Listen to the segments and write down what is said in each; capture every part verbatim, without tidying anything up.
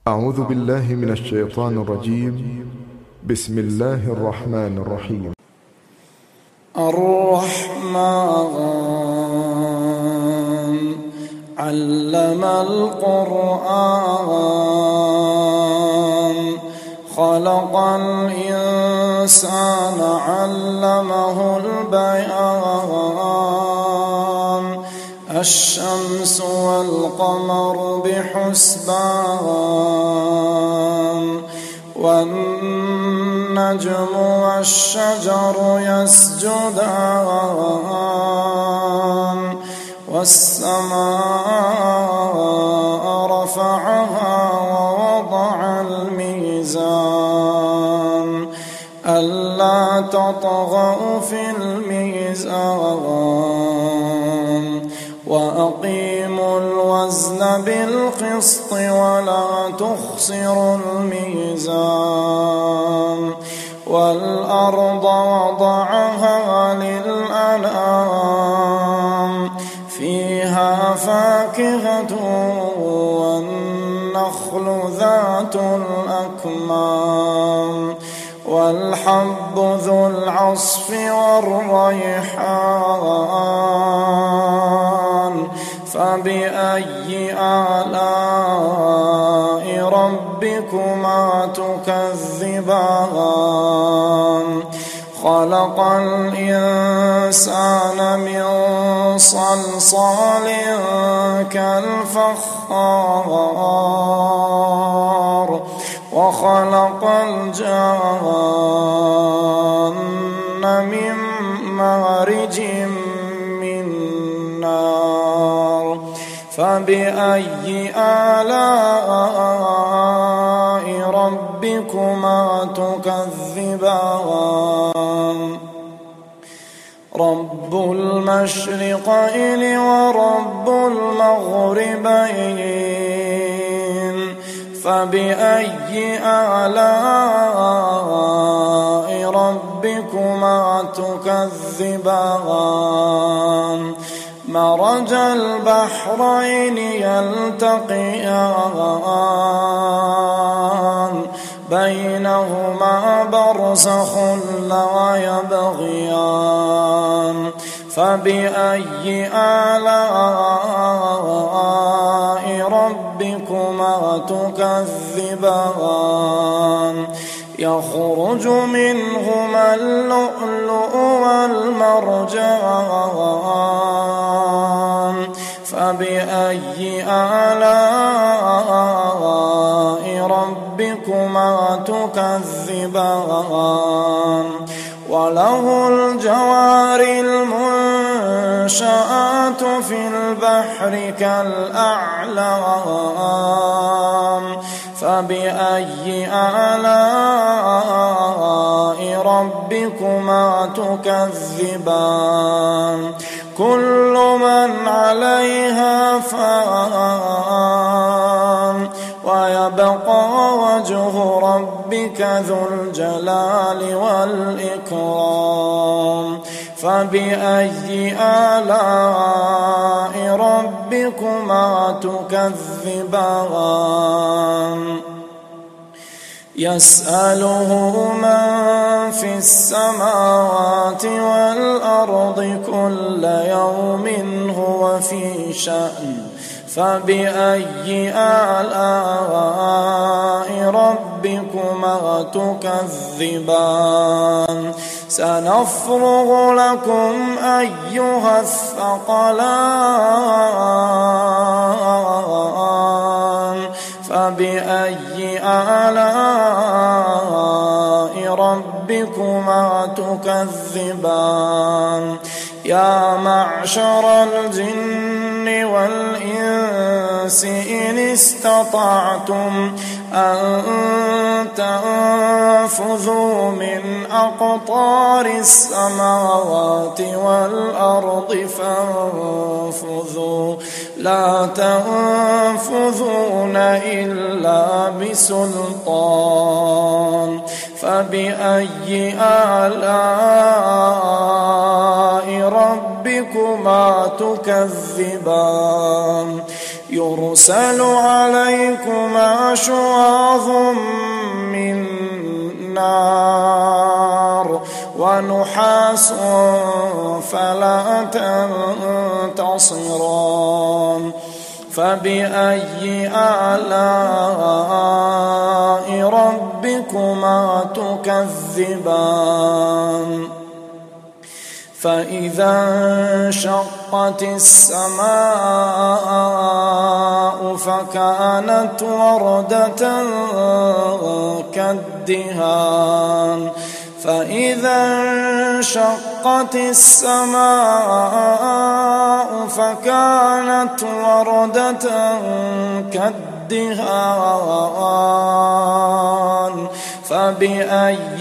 أعوذ بالله من الشيطان الرجيم. بسم الله الرحمن الرحيم. الرحمن علم القرآن خلق الإنسان علمه البيان الشمس والقمر بحسبان والنجم والشجر يسجدان والسماء رفعها ووضع الميزان ألا تطغوا في الميزان وأقيموا الوزن بالقسط ولا تخسروا الميزان والأرض وضعها للأنام فيها فاكهة والنخل ذات الأكمام والحب ذو العصف والريحان فبأي آلاء ربكما تكذبان خلق الإنسان من صلصال كالفخار وخلق الجان من مارج من نار فبأي آلاء ربكما تكذبان رب المشرقين ورب المغربين فبأي آلاء ربكما تكذبان مرج البحرين يلتقيان بينهما برزخ لا يبغيان فبأي آلاء ربكما تكذبان يخرج منهما اللؤلؤ والمرجان فبأي آلاء ربكما تكذبان وله الجوار المنشآت في البحر كالأعلام فبأي آلاء ربكما تكذبان كل من عليها فان ويبقى وجه ربك ذو الجلال والإكرام فبأي آلاء ربكما تكذبان يسأله من في السماوات والأرض كل يوم هو في شأن فبأي آلاء ربكما تكذبان سنفرغ لكم أيها الثقلان فبأي آلاء ربكما تكذبان يا معشر الجن والإنس إن استطعتم أن تنفذوا من أقطار السماوات والأرض فانفذوا لا تنفذون إلا بسلطان فبأي آلاء ربكما تكذبان يرسل عليكما شواظ من نار ونحاس فلا تنتصران فبأي آلاء ربكما تكذبان فإذا انشقت السماء فكانت وردة كالدهان فإذا انشقت السماء فكانت وردة كالدهان فبأي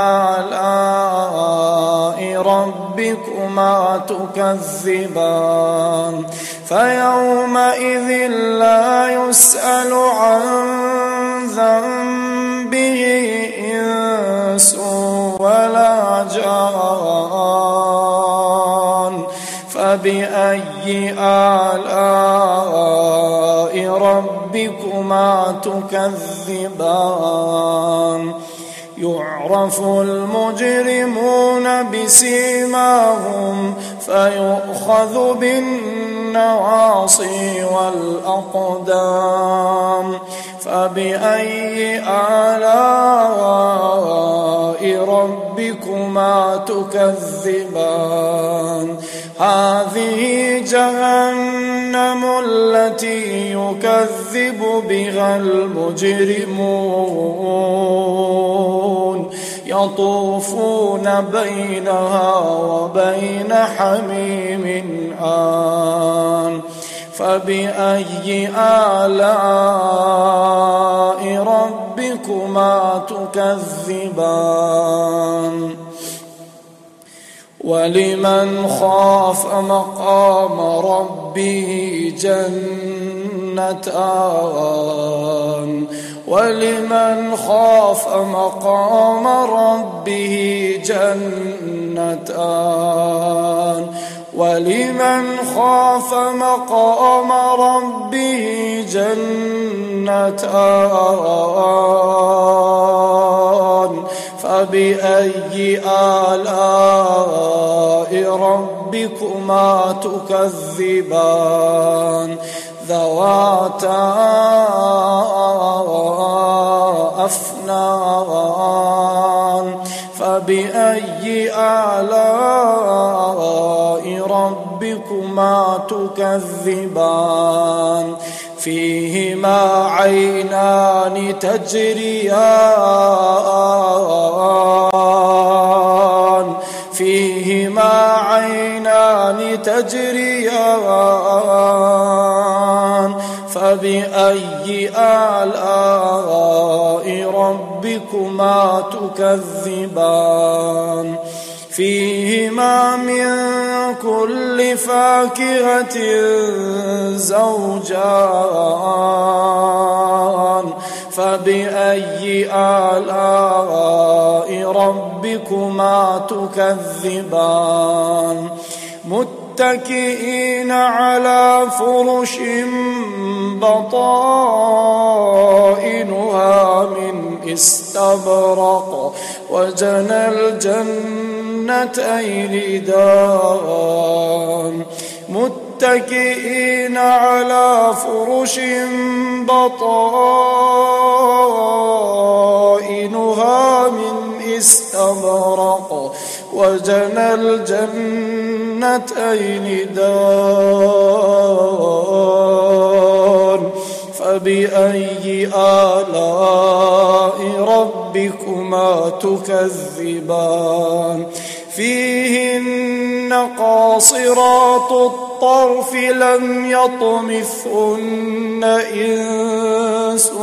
آلاء ربكما تكذبان فيومئذ لا يسأل عن ذنبه إنس ولا جان فبأي آلاء ربكما تكذبان يعرف المجرمون بسيماهم فيؤخذ بالنواصي والأقدام فبأي آلاء ربكما تكذبان هذه جهنم التي يكذب بها المجرمون يطوفون بينها وبين حميم آن فبأي آلاء ربكما تكذبان ولمن خاف مقام ربه جنتان ولمن خاف مقام ربه جنتان ولمن خاف مقام ربه جنتان فبأي آلاء ربكما تكذبان ذواتا أفنان فبأي آلاء ربكما تكذبان فيهما عينان تجريان فيهما عينان تجريان فبأي آلاء ربكما تكذبان فيهما من كل فاكهة زوجان فبأي آلاء ربكما تكذبان متكئين على فرش بطائنها من استبرق وجنى الجنتين دان متكئين على فرش بطائنها من استبرق وجنى الجنتين دان فبأي آلاء ربكما تكذبان فيهن قاصرات الطرف لم يطمثهن إنس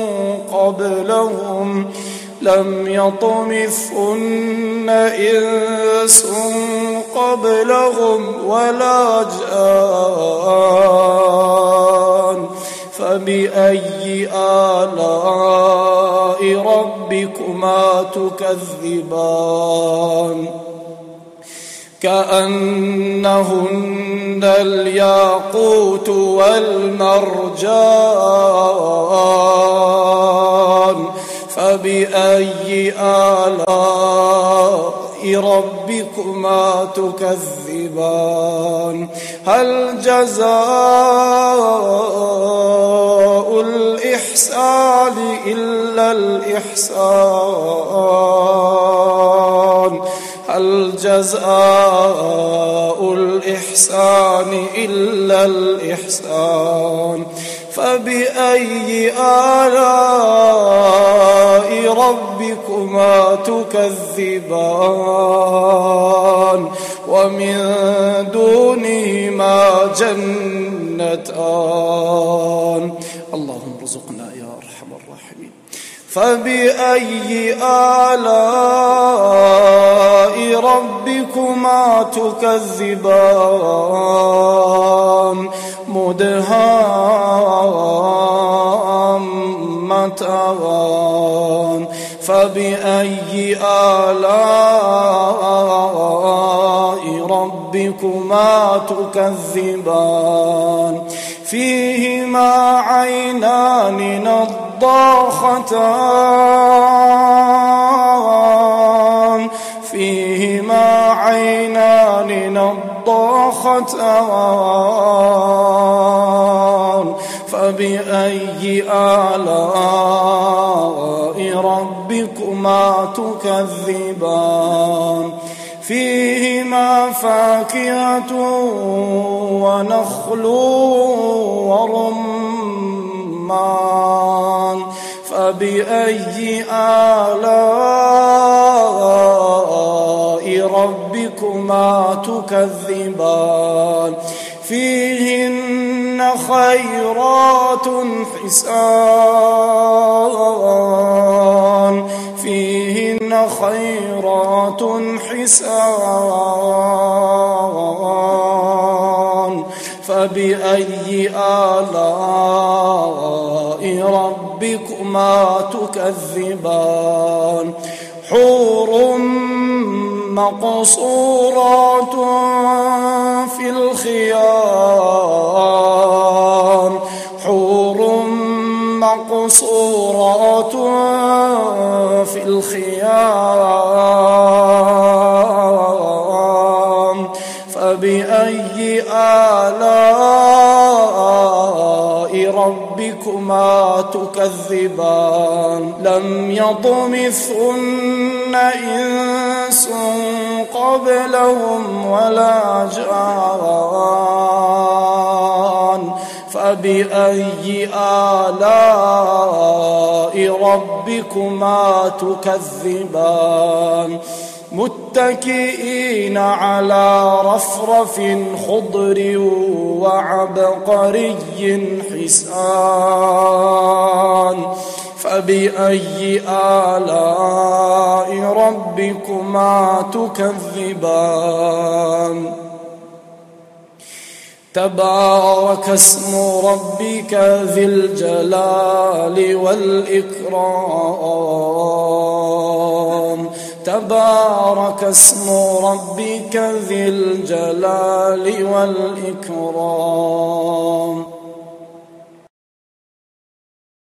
قبلهم لم يطمثهن إنس قبلهم ولا جان فبأي آلاء ربكما تكذبان كأنهن الياقوت والمرجان فبأي آلاء ربكما تكذبان هل جزاء الإحسان إلا الإحسان هل جزاء الإحسان إلا الإحسان فبأي آلاء ربكما تكذبان ومن دونهما جنتان اللهم ارزقنا يا أرحم الراحمين فبأي آلاء ربكما تكذبان مدهامتان فبأي آلاء ربكما تكذبان فيهما عينان نضاختان فيهما عينان نضاختان فبأي آلاء ربكما تكذبان فيهما فاكهة ونخل ورمان فبأي آلاء ربكما تكذبان فيهن خيرات حسان فيهن خيرات حسان فبأي آلاء ربكما تكذبان حور مقصورات في الخيام حور مقصورات في الخيام فبأي آلاء ربكما تكذبان لم يطمثهن إنس قبلهم ولا جان فبأي آلاء ربكما تكذبان متكئين على رفرف خضر وعبقري حسان فبأي آلاء ربكما تكذبان تبارك اسم ربك ذي الجلال والإكرام تبارك اسم ربك ذي الجلال والإكرام